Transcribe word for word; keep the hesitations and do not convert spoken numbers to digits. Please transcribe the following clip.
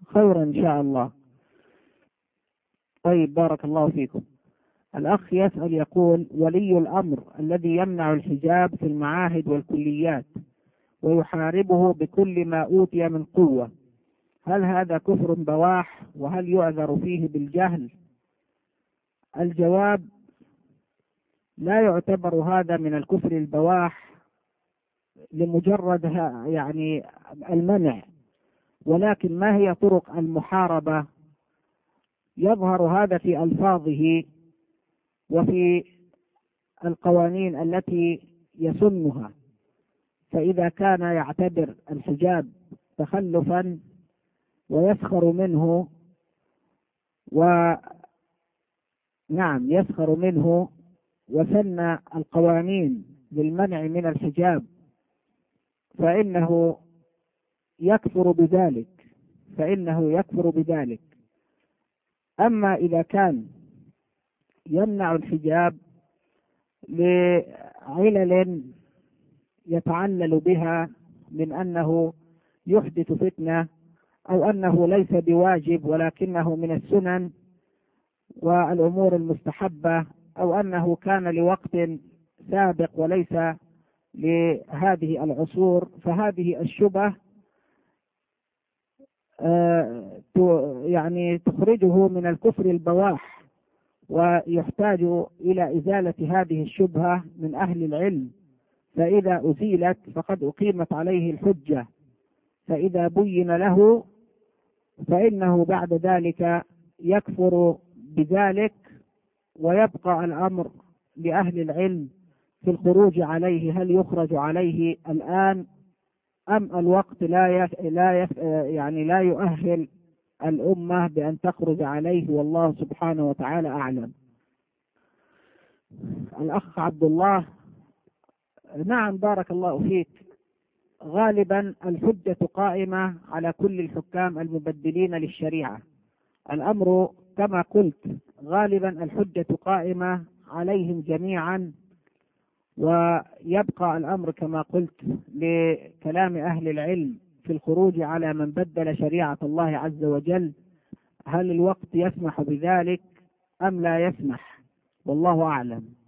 خيرا إن شاء الله. طيب بارك الله فيكم. الأخ يسأل يقول: ولي الأمر الذي يمنع الحجاب في المعاهد والكليات ويحاربه بكل ما أوتي من قوة، هل هذا كفر بواح؟ وهل يعذر فيه بالجهل؟ الجواب: لا يعتبر هذا من الكفر البواح لمجرد يعني المنع، ولكن ما هي طرق المحاربة؟ يظهر هذا في ألفاظه وفي القوانين التي يسنها. فإذا كان يعتبر الحجاب تخلفا ويسخر منه، ونعم يسخر منه وسن القوانين للمنع من الحجاب، فإنه يكفر بذلك فإنه يكفر بذلك. أما إذا كان يمنع الحجاب لعلل يتعلل بها من أنه يحدث فتنة، أو أنه ليس بواجب ولكنه من السنن والأمور المستحبة، أو أنه كان لوقت سابق وليس لهذه العصور، فهذه الشبهة يعني تخرجه من الكفر البواح، ويحتاج إلى إزالة هذه الشبهة من أهل العلم. فإذا أزيلت فقد أقيمت عليه الحجة، فإذا بين له فإنه بعد ذلك يكفر بذلك، ويبقى الأمر لأهل العلم في الخروج عليه، هل يخرج عليه الآن أم الوقت لا يف... لا يف... يعني لا يؤهل الأمة بأن تخرج عليه، والله سبحانه وتعالى أعلم. الأخ عبد الله: نعم بارك الله فيك، غالبا الحجة قائمة على كل الحكام المبدلين للشريعة. الأمر كما قلت غالبا الحجة قائمة عليهم جميعا، ويبقى الأمر كما قلت لكلام أهل العلم في الخروج على من بدل شريعة الله عز وجل، هل الوقت يسمح بذلك أم لا يسمح؟ والله أعلم.